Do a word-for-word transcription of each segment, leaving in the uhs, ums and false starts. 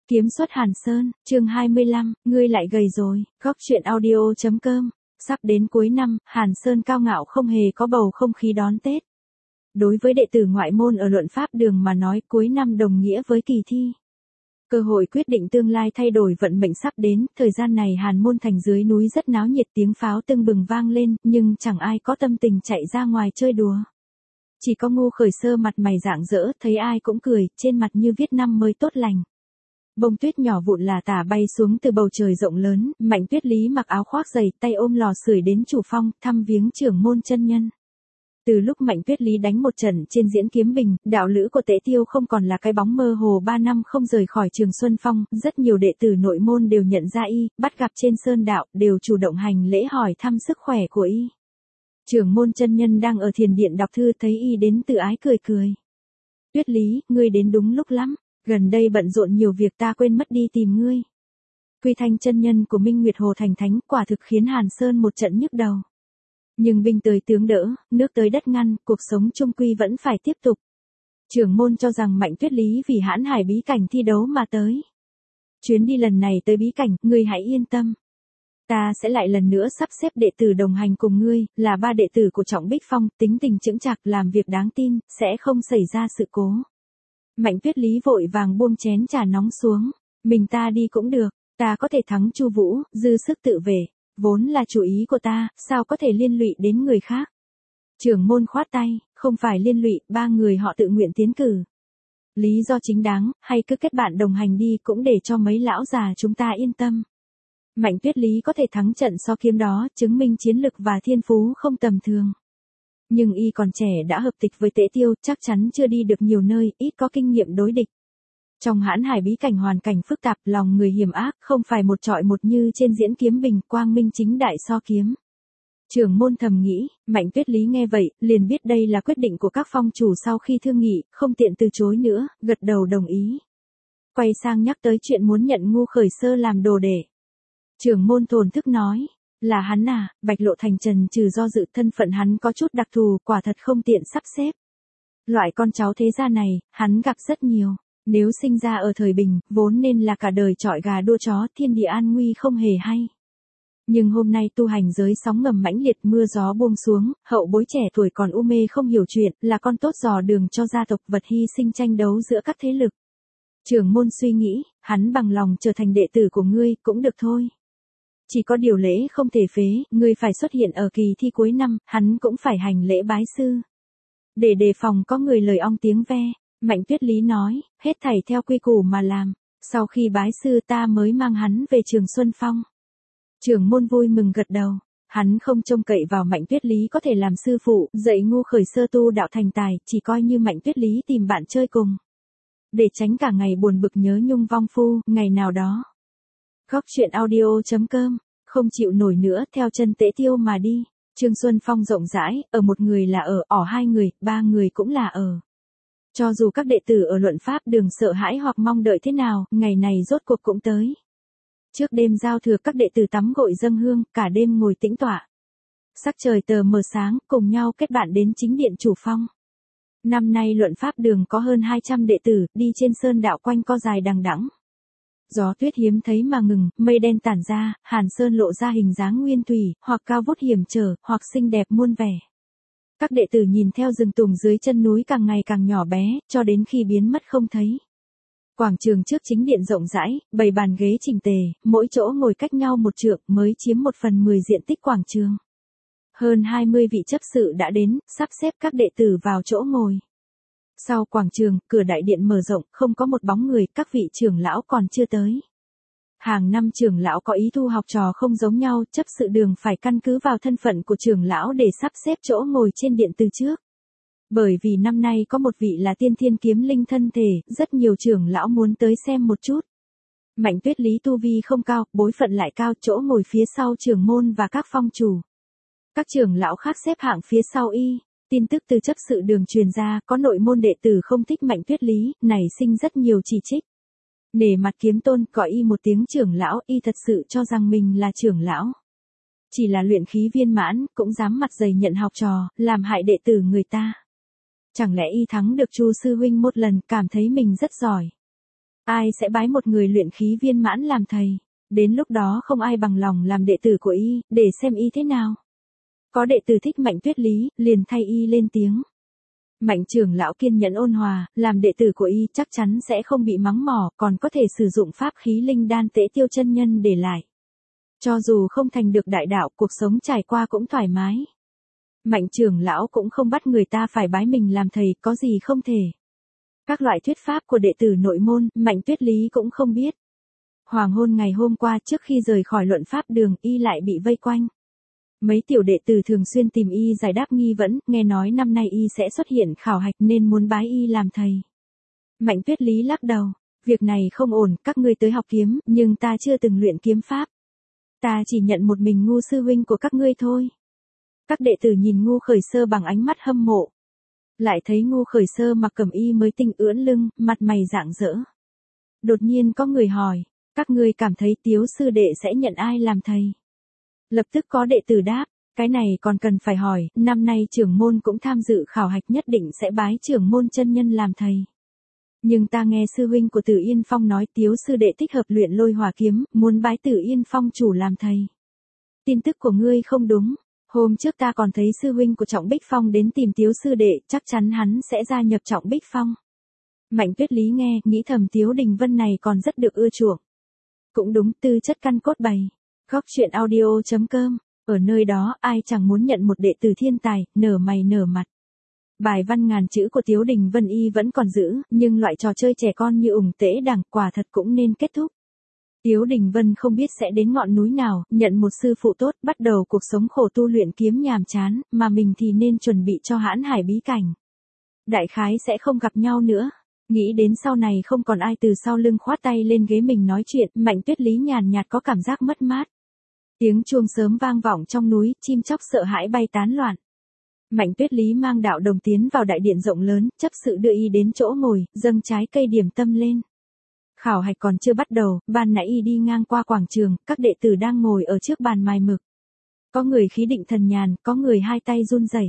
Kiếm xuất Hàn Sơn, chương hai mươi lăm, ngươi lại gầy rồi, góc chuyện audio chấm com. Sắp đến cuối năm, Hàn Sơn cao ngạo không hề có bầu không khí đón Tết. Đối với đệ tử ngoại môn ở luận pháp đường mà nói, cuối năm đồng nghĩa với kỳ thi. Cơ hội quyết định tương lai thay đổi vận mệnh sắp đến, thời gian này Hàn môn thành dưới núi rất náo nhiệt, tiếng pháo tưng bừng vang lên, nhưng chẳng ai có tâm tình chạy ra ngoài chơi đùa. Chỉ có Ngu Khởi Sơ mặt mày rạng rỡ, thấy ai cũng cười, trên mặt như viết năm mới tốt lành. Bông tuyết nhỏ vụn là tả bay xuống từ bầu trời rộng lớn, Mạnh Tuyết Lý mặc áo khoác dày, tay ôm lò sưởi đến chủ phong, thăm viếng trưởng môn chân nhân. Từ lúc Mạnh Tuyết Lý đánh một trận trên diễn kiếm bình, đạo lữ của Tế Tiêu không còn là cái bóng mơ hồ ba năm không rời khỏi Trường Xuân Phong, rất nhiều đệ tử nội môn đều nhận ra y, bắt gặp trên sơn đạo, đều chủ động hành lễ hỏi thăm sức khỏe của y. Trưởng môn chân nhân đang ở thiền điện đọc thư thấy y đến tự ái cười cười. Tuyết Lý, ngươi đến đúng lúc lắm. Gần đây bận rộn nhiều việc ta quên mất đi tìm ngươi. Quy Thanh chân nhân của Minh Nguyệt Hồ thành thánh quả thực khiến Hàn Sơn một trận nhức đầu. Nhưng binh tới tướng đỡ, nước tới đất ngăn, cuộc sống chung quy vẫn phải tiếp tục. Trưởng môn cho rằng Mạnh Tuyết Lý vì hãn hải bí cảnh thi đấu mà tới. Chuyến đi lần này tới bí cảnh, ngươi hãy yên tâm. Ta sẽ lại lần nữa sắp xếp đệ tử đồng hành cùng ngươi, là ba đệ tử của Trọng Bích Phong, tính tình chững chạc, làm việc đáng tin, sẽ không xảy ra sự cố. Mạnh Tuyết Lý vội vàng buông chén trà nóng xuống, mình ta đi cũng được, ta có thể thắng Chu Vũ, dư sức tự vệ, vốn là chủ ý của ta, sao có thể liên lụy đến người khác. Trưởng môn khoát tay, không phải liên lụy, ba người họ tự nguyện tiến cử. Lý do chính đáng, hay cứ kết bạn đồng hành đi cũng để cho mấy lão già chúng ta yên tâm. Mạnh Tuyết Lý có thể thắng trận so kiếm đó, chứng minh chiến lực và thiên phú không tầm thường. Nhưng y còn trẻ đã hợp tịch với Tế Tiêu, chắc chắn chưa đi được nhiều nơi, ít có kinh nghiệm đối địch. Trong hãn hải bí cảnh hoàn cảnh phức tạp, lòng người hiểm ác, không phải một trọi một như trên diễn kiếm bình, quang minh chính đại so kiếm. Trưởng môn thầm nghĩ, Mạnh Tuyết Lý nghe vậy, liền biết đây là quyết định của các phong chủ sau khi thương nghị, không tiện từ chối nữa, gật đầu đồng ý. Quay sang nhắc tới chuyện muốn nhận Ngu Khởi Sơ làm đồ đệ. Trưởng môn thổn thức nói. Là hắn à, Bạch Lộ Thành trần trừ do dự, thân phận hắn có chút đặc thù, quả thật không tiện sắp xếp. Loại con cháu thế gia này, hắn gặp rất nhiều. Nếu sinh ra ở thời bình, vốn nên là cả đời trọi gà đua chó, thiên địa an nguy không hề hay. Nhưng hôm nay tu hành giới sóng ngầm mãnh liệt, mưa gió buông xuống, hậu bối trẻ tuổi còn u mê không hiểu chuyện, là con tốt dò đường cho gia tộc, vật hy sinh tranh đấu giữa các thế lực. Trưởng môn suy nghĩ, hắn bằng lòng trở thành đệ tử của ngươi, cũng được thôi. Chỉ có điều lễ không thể phế, ngươi phải xuất hiện ở kỳ thi cuối năm, hắn cũng phải hành lễ bái sư. Để đề phòng có người lời ong tiếng ve, Mạnh Tuyết Lý nói, hết thảy theo quy củ mà làm, sau khi bái sư ta mới mang hắn về Trường Xuân Phong. Trưởng môn vui mừng gật đầu, hắn không trông cậy vào Mạnh Tuyết Lý có thể làm sư phụ, dạy Ngu Khởi Sơ tu đạo thành tài, chỉ coi như Mạnh Tuyết Lý tìm bạn chơi cùng. Để tránh cả ngày buồn bực nhớ nhung vong phu, ngày nào đó. Góc chuyện audio chấm com, không chịu nổi nữa, theo chân Tế Tiêu mà đi. Trường Xuân Phong rộng rãi, ở một người là ở, ỏ hai người, ba người cũng là ở. Cho dù các đệ tử ở luận pháp đường sợ hãi hoặc mong đợi thế nào, ngày này rốt cuộc cũng tới. Trước đêm giao thừa các đệ tử tắm gội dâng hương, cả đêm ngồi tĩnh tọa. Sắc trời tờ mờ sáng, cùng nhau kết bạn đến chính điện chủ phong. Năm nay luận pháp đường có hơn hai trăm đệ tử, đi trên sơn đạo quanh co dài đằng đẵng. Gió tuyết hiếm thấy mà ngừng, mây đen tản ra, Hàn Sơn lộ ra hình dáng nguyên thủy, hoặc cao vút hiểm trở, hoặc xinh đẹp muôn vẻ. Các đệ tử nhìn theo rừng tùng dưới chân núi càng ngày càng nhỏ bé, cho đến khi biến mất không thấy. Quảng trường trước chính điện rộng rãi, bày bàn ghế chỉnh tề, mỗi chỗ ngồi cách nhau một trượng, mới chiếm một phần mười diện tích quảng trường. Hơn hai mươi vị chấp sự đã đến, sắp xếp các đệ tử vào chỗ ngồi. Sau quảng trường, cửa đại điện mở rộng, không có một bóng người, các vị trưởng lão còn chưa tới. Hàng năm trưởng lão có ý thu học trò không giống nhau, chấp sự đường phải căn cứ vào thân phận của trưởng lão để sắp xếp chỗ ngồi trên điện từ trước. Bởi vì năm nay có một vị là tiên thiên kiếm linh thân thể, rất nhiều trưởng lão muốn tới xem một chút. Mạnh Tuyết Lý tu vi không cao, bối phận lại cao, chỗ ngồi phía sau trưởng môn và các phong chủ. Các trưởng lão khác xếp hạng phía sau y. Tin tức từ chấp sự đường truyền ra, có nội môn đệ tử không thích Mạnh Tuyết Lý, nảy sinh rất nhiều chỉ trích. Nể mặt kiếm tôn, gọi y một tiếng trưởng lão, y thật sự cho rằng mình là trưởng lão. Chỉ là luyện khí viên mãn, cũng dám mặt dày nhận học trò, làm hại đệ tử người ta. Chẳng lẽ y thắng được Chu sư huynh một lần, cảm thấy mình rất giỏi. Ai sẽ bái một người luyện khí viên mãn làm thầy? Đến lúc đó không ai bằng lòng làm đệ tử của y, để xem y thế nào. Có đệ tử thích Mạnh Tuyết Lý, liền thay y lên tiếng. Mạnh trưởng lão kiên nhẫn ôn hòa, làm đệ tử của y chắc chắn sẽ không bị mắng mỏ, còn có thể sử dụng pháp khí linh đan Tế Tiêu chân nhân để lại. Cho dù không thành được đại đạo, cuộc sống trải qua cũng thoải mái. Mạnh trưởng lão cũng không bắt người ta phải bái mình làm thầy, có gì không thể. Các loại thuyết pháp của đệ tử nội môn, Mạnh Tuyết Lý cũng không biết. Hoàng hôn ngày hôm qua trước khi rời khỏi luận pháp đường, y lại bị vây quanh. Mấy tiểu đệ tử thường xuyên tìm y giải đáp nghi vấn, nghe nói năm nay y sẽ xuất hiện khảo hạch nên muốn bái y làm thầy. Mạnh Tuyết Lý lắc đầu, việc này không ổn, các ngươi tới học kiếm, nhưng ta chưa từng luyện kiếm pháp. Ta chỉ nhận một mình Ngu sư huynh của các ngươi thôi. Các đệ tử nhìn Ngu Khởi Sơ bằng ánh mắt hâm mộ. Lại thấy Ngu Khởi Sơ mặc cẩm y mới tinh ưỡn lưng, mặt mày rạng rỡ. Đột nhiên có người hỏi, các ngươi cảm thấy Tiếu sư đệ sẽ nhận ai làm thầy? Lập tức có đệ tử đáp, cái này còn cần phải hỏi, năm nay trưởng môn cũng tham dự khảo hạch nhất định sẽ bái trưởng môn chân nhân làm thầy. Nhưng ta nghe sư huynh của Tử Yên Phong nói Tiếu sư đệ thích hợp luyện lôi hỏa kiếm, muốn bái Tử Yên Phong chủ làm thầy. Tin tức của ngươi không đúng, hôm trước ta còn thấy sư huynh của Trọng Bích Phong đến tìm Tiếu sư đệ, chắc chắn hắn sẽ gia nhập Trọng Bích Phong. Mạnh Tuyết Lý nghe, nghĩ thầm Tiếu Đình Vân này còn rất được ưa chuộng. Cũng đúng, tư chất căn cốt bày. Góc truyện audio chấm com, ở nơi đó ai chẳng muốn nhận một đệ tử thiên tài, nở mày nở mặt. Bài văn ngàn chữ của Tiếu Đình Vân y vẫn còn giữ, nhưng loại trò chơi trẻ con như ủng tễ đằng quả thật cũng nên kết thúc. Tiếu Đình Vân không biết sẽ đến ngọn núi nào, nhận một sư phụ tốt, bắt đầu cuộc sống khổ tu luyện kiếm nhàm chán, mà mình thì nên chuẩn bị cho hãn hải bí cảnh. Đại khái sẽ không gặp nhau nữa. Nghĩ đến sau này không còn ai từ sau lưng khoát tay lên ghế mình nói chuyện, Mạnh Tuyết Lý nhàn nhạt có cảm giác mất mát. Tiếng chuông sớm vang vọng trong núi, chim chóc sợ hãi bay tán loạn. Mạnh Tuyết Lý mang đạo đồng tiến vào đại điện rộng lớn, chấp sự đưa y đến chỗ ngồi, dâng trái cây điểm tâm lên. Khảo hạch còn chưa bắt đầu, ban nãy y đi ngang qua quảng trường, các đệ tử đang ngồi ở trước bàn mài mực. Có người khí định thần nhàn, có người hai tay run rẩy.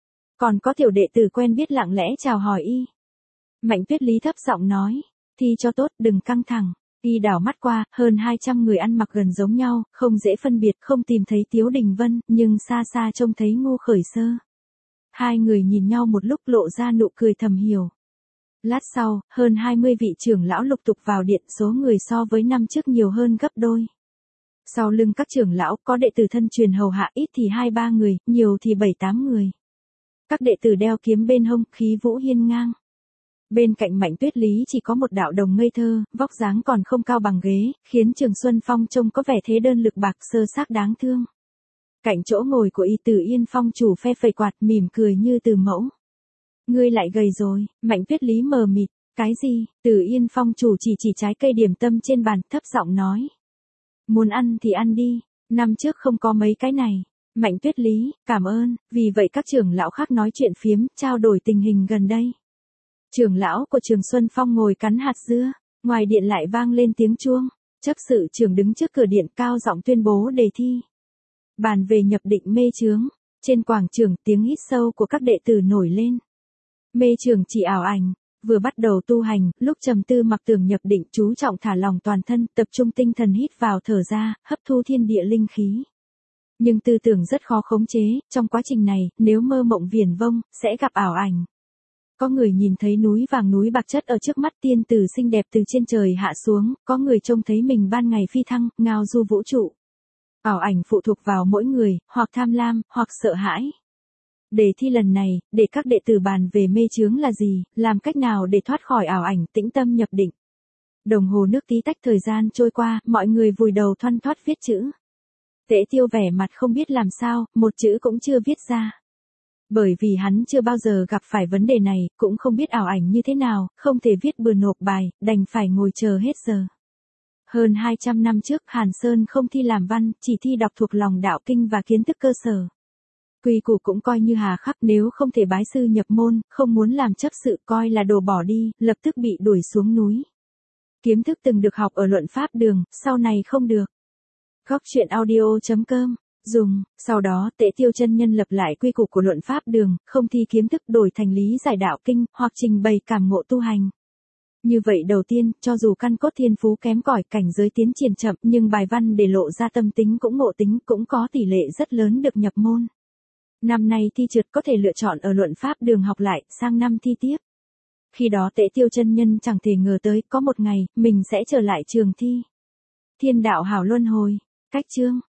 Còn có tiểu đệ tử quen biết lặng lẽ chào hỏi y. Mạnh Tuyết Lý thấp giọng nói, thi cho tốt, đừng căng thẳng. Y đảo mắt qua, hơn hai trăm người ăn mặc gần giống nhau, không dễ phân biệt, không tìm thấy Tiếu Đình Vân, nhưng xa xa trông thấy Ngu Khởi Sơ. Hai người nhìn nhau một lúc lộ ra nụ cười thầm hiểu. Lát sau, hơn hai mươi vị trưởng lão lục tục vào điện, số người so với năm trước nhiều hơn gấp đôi. Sau lưng các trưởng lão, có đệ tử thân truyền hầu hạ, ít thì hai ba người, nhiều thì bảy tám người. Các đệ tử đeo kiếm bên hông, khí vũ hiên ngang. Bên cạnh Mạnh Tuyết Lý chỉ có một đạo đồng ngây thơ, vóc dáng còn không cao bằng ghế, khiến Trường Xuân Phong trông có vẻ thế đơn lực bạc sơ xác đáng thương. Cạnh chỗ ngồi của y Tử Yên Phong chủ phe phẩy quạt mỉm cười như từ mẫu. Ngươi lại gầy rồi, Mạnh Tuyết Lý mờ mịt, cái gì? Tử Yên Phong chủ chỉ chỉ trái cây điểm tâm trên bàn, thấp giọng nói. Muốn ăn thì ăn đi, năm trước không có mấy cái này. Mạnh Tuyết Lý, cảm ơn, vì vậy các trưởng lão khác nói chuyện phiếm, trao đổi tình hình gần đây. Trưởng lão của Trường Xuân Phong ngồi cắn hạt dưa, ngoài điện lại vang lên tiếng chuông, chấp sự trưởng đứng trước cửa điện cao giọng tuyên bố đề thi. Bàn về nhập định mê chướng, trên quảng trường tiếng hít sâu của các đệ tử nổi lên. Mê chướng chỉ ảo ảnh, vừa bắt đầu tu hành, lúc trầm tư mặc tưởng nhập định chú trọng thả lỏng toàn thân, tập trung tinh thần hít vào thở ra, hấp thu thiên địa linh khí. Nhưng tư tưởng rất khó khống chế, trong quá trình này, nếu mơ mộng viển vông, sẽ gặp ảo ảnh. Có người nhìn thấy núi vàng núi bạc chất ở trước mắt tiên tử xinh đẹp từ trên trời hạ xuống, có người trông thấy mình ban ngày phi thăng, ngao du vũ trụ. Ảo ảnh phụ thuộc vào mỗi người, hoặc tham lam, hoặc sợ hãi. Đề thi lần này, để các đệ tử bàn về mê chướng là gì, làm cách nào để thoát khỏi ảo ảnh, tĩnh tâm nhập định. Đồng hồ nước tí tách thời gian trôi qua, mọi người vùi đầu thoăn thoắt viết chữ. Tế Tiêu vẻ mặt không biết làm sao, một chữ cũng chưa viết ra. Bởi vì hắn chưa bao giờ gặp phải vấn đề này, cũng không biết ảo ảnh như thế nào, không thể viết bừa nộp bài, đành phải ngồi chờ hết giờ. Hơn hai trăm năm trước, Hàn Sơn không thi làm văn, chỉ thi đọc thuộc lòng đạo kinh và kiến thức cơ sở. Quy củ cũng coi như hà khắc, nếu không thể bái sư nhập môn, không muốn làm chấp sự coi là đồ bỏ đi, lập tức bị đuổi xuống núi. Kiến thức từng được học ở luận pháp đường, sau này không được. Góc truyện audio chấm com dùng, sau đó Tế Tiêu chân nhân lập lại quy củ của luận pháp đường, không thi kiến thức đổi thành lý giải đạo kinh, hoặc trình bày cảm ngộ tu hành. Như vậy đầu tiên, cho dù căn cốt thiên phú kém cỏi, cảnh giới tiến triển chậm, nhưng bài văn để lộ ra tâm tính cũng ngộ tính, cũng có tỷ lệ rất lớn được nhập môn. Năm nay thi trượt có thể lựa chọn ở luận pháp đường học lại, sang năm thi tiếp. Khi đó Tế Tiêu chân nhân chẳng thể ngờ tới, có một ngày, mình sẽ trở lại trường thi. Thiên đạo hảo luân hồi. Cách chương